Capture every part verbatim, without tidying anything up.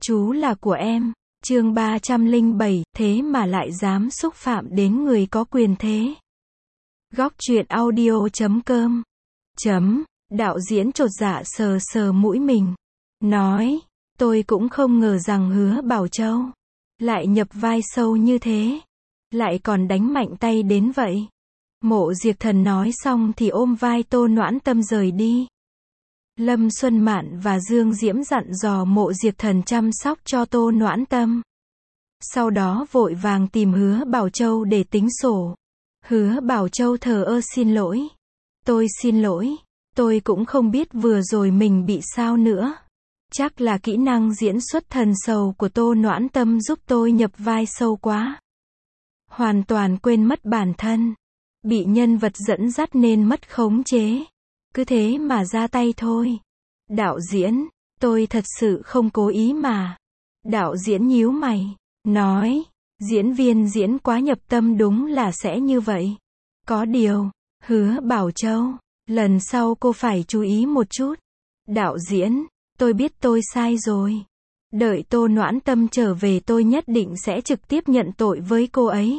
Chú là của em. Chương ba trăm lẻ bảy, thế mà lại dám xúc phạm đến người có quyền thế. Góc truyện audio chấm com. Chấm, đạo diễn chột dạ sờ sờ mũi mình. Nói, tôi cũng không ngờ rằng Hứa Bảo Châu lại nhập vai sâu như thế. Lại còn đánh mạnh tay đến vậy. Mộ Diệp Thần nói xong thì ôm vai Tô Noãn Tâm rời đi. Lâm Xuân Mạn và Dương Diễm dặn dò Mộ Diệp Thần chăm sóc cho Tô Noãn Tâm. Sau đó vội vàng tìm Hứa Bảo Châu để tính sổ. Hứa Bảo Châu thờ ơ xin lỗi. Tôi xin lỗi. Tôi cũng không biết vừa rồi mình bị sao nữa. Chắc là kỹ năng diễn xuất thần sầu của Tô Noãn Tâm giúp tôi nhập vai sâu quá. Hoàn toàn quên mất bản thân. Bị nhân vật dẫn dắt nên mất khống chế. Cứ thế mà ra tay thôi. Đạo diễn, tôi thật sự không cố ý mà. Đạo diễn nhíu mày, nói, diễn viên diễn quá nhập tâm đúng là sẽ như vậy. Có điều, Hứa Bảo Châu, lần sau cô phải chú ý một chút. Đạo diễn, tôi biết tôi sai rồi. Đợi Tô Noãn Tâm trở về tôi nhất định sẽ trực tiếp nhận tội với cô ấy.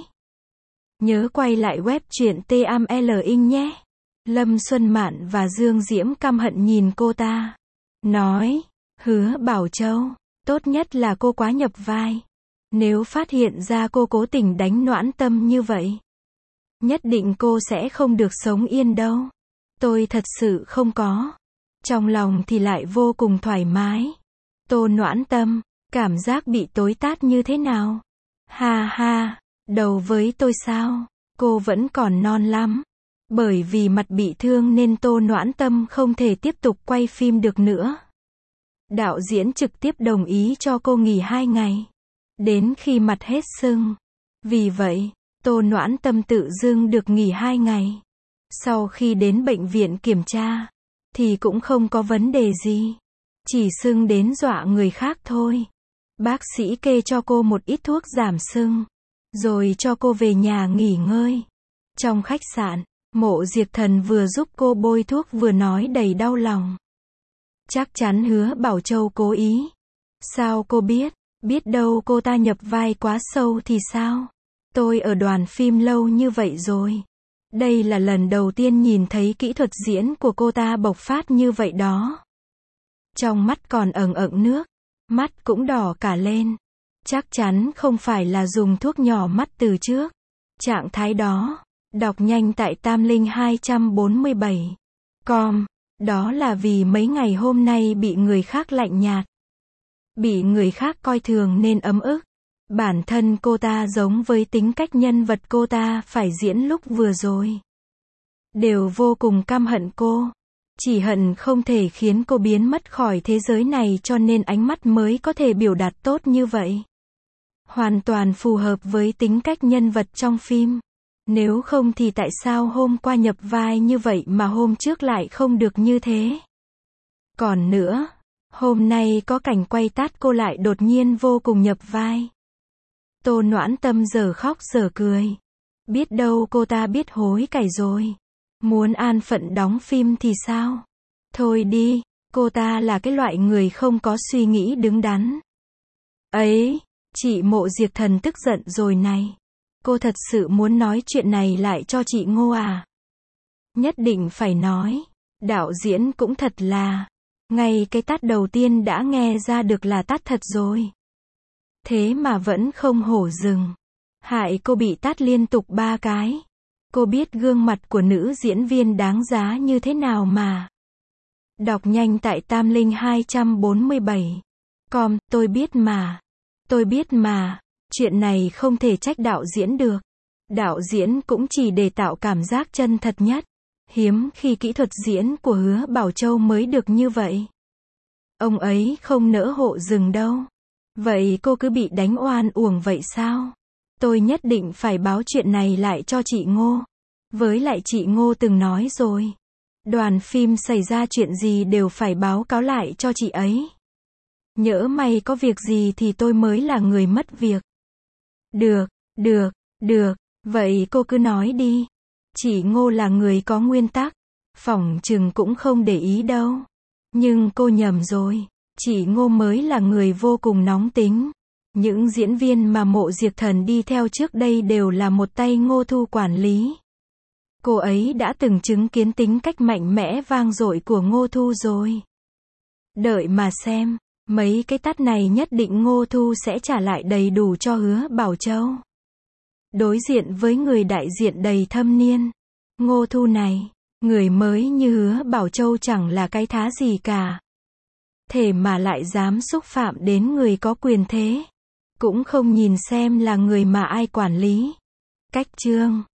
Nhớ quay lại web truyện T A M L ing nhé. Lâm Xuân Mạn và Dương Diễm căm hận nhìn cô ta. Nói, Hứa Bảo Châu, tốt nhất là cô quá nhập vai. Nếu phát hiện ra cô cố tình đánh Noãn Tâm như vậy, nhất định cô sẽ không được sống yên đâu. Tôi thật sự không có. Trong lòng thì lại vô cùng thoải mái. Tô Noãn Tâm, cảm giác bị tối tát như thế nào? Ha ha, đầu với tôi sao? Cô vẫn còn non lắm. Bởi vì mặt bị thương nên Tô Noãn Tâm không thể tiếp tục quay phim được nữa. Đạo diễn trực tiếp đồng ý cho cô nghỉ hai ngày. Đến khi mặt hết sưng. Vì vậy, Tô Noãn Tâm tự dưng được nghỉ hai ngày. Sau khi đến bệnh viện kiểm tra, thì cũng không có vấn đề gì. Chỉ sưng đến dọa người khác thôi. Bác sĩ kê cho cô một ít thuốc giảm sưng. Rồi cho cô về nhà nghỉ ngơi. Trong khách sạn, Mộ Diệp Thần vừa giúp cô bôi thuốc vừa nói đầy đau lòng. Chắc chắn Hứa Bảo Châu cố ý. Sao cô biết? Biết đâu cô ta nhập vai quá sâu thì sao? Tôi ở đoàn phim lâu như vậy rồi. Đây là lần đầu tiên nhìn thấy kỹ thuật diễn của cô ta bộc phát như vậy đó. Trong mắt còn ẩn ẩn nước. Mắt cũng đỏ cả lên. Chắc chắn không phải là dùng thuốc nhỏ mắt từ trước. Trạng thái đó. Đọc nhanh tại tam linh hai trăm bốn mươi bảy. Com. Đó là vì mấy ngày hôm nay bị người khác lạnh nhạt. Bị người khác coi thường nên ấm ức. Bản thân cô ta giống với tính cách nhân vật cô ta phải diễn lúc vừa rồi. Đều vô cùng căm hận cô. Chỉ hận không thể khiến cô biến mất khỏi thế giới này cho nên ánh mắt mới có thể biểu đạt tốt như vậy. Hoàn toàn phù hợp với tính cách nhân vật trong phim. Nếu không thì tại sao hôm qua nhập vai như vậy mà hôm trước lại không được như thế? Còn nữa, hôm nay có cảnh quay tát cô lại đột nhiên vô cùng nhập vai. Tô Noãn Tâm giờ khóc giờ cười. Biết đâu cô ta biết hối cải rồi. Muốn an phận đóng phim thì sao? Thôi đi, cô ta là cái loại người không có suy nghĩ đứng đắn. Ấy, chị Mộ Diệp Thần tức giận rồi này. Cô thật sự muốn nói chuyện này lại cho chị Ngô à? Nhất định phải nói. Đạo diễn cũng thật là. Ngay cái tát đầu tiên đã nghe ra được là tát thật rồi. Thế mà vẫn không hổ dừng. Hại cô bị tát liên tục ba cái. Cô biết gương mặt của nữ diễn viên đáng giá như thế nào mà. Đọc nhanh tại tam linh hai trăm bốn mươi bảy. Com, tôi biết mà. Tôi biết mà. Chuyện này không thể trách đạo diễn được. Đạo diễn cũng chỉ để tạo cảm giác chân thật nhất. Hiếm khi kỹ thuật diễn của Hứa Bảo Châu mới được như vậy. Ông ấy không nỡ hộ dừng đâu. Vậy cô cứ bị đánh oan uổng vậy sao? Tôi nhất định phải báo chuyện này lại cho chị Ngô. Với lại chị Ngô từng nói rồi. Đoàn phim xảy ra chuyện gì đều phải báo cáo lại cho chị ấy. Nhỡ may có việc gì thì tôi mới là người mất việc. Được, được, được, vậy cô cứ nói đi. Chị Ngô là người có nguyên tắc. Phỏng chừng cũng không để ý đâu. Nhưng cô nhầm rồi. Chị Ngô mới là người vô cùng nóng tính. Những diễn viên mà Mộ Diệc Thần đi theo trước đây đều là một tay Ngô Thu quản lý. Cô ấy đã từng chứng kiến tính cách mạnh mẽ vang dội của Ngô Thu rồi. Đợi mà xem, mấy cái tát này nhất định Ngô Thu sẽ trả lại đầy đủ cho Hứa Bảo Châu. Đối diện với người đại diện đầy thâm niên, Ngô Thu này, người mới như Hứa Bảo Châu chẳng là cái thá gì cả. Thế mà lại dám xúc phạm đến người có quyền thế. Cũng không nhìn xem là người mà ai quản lý. Cách chương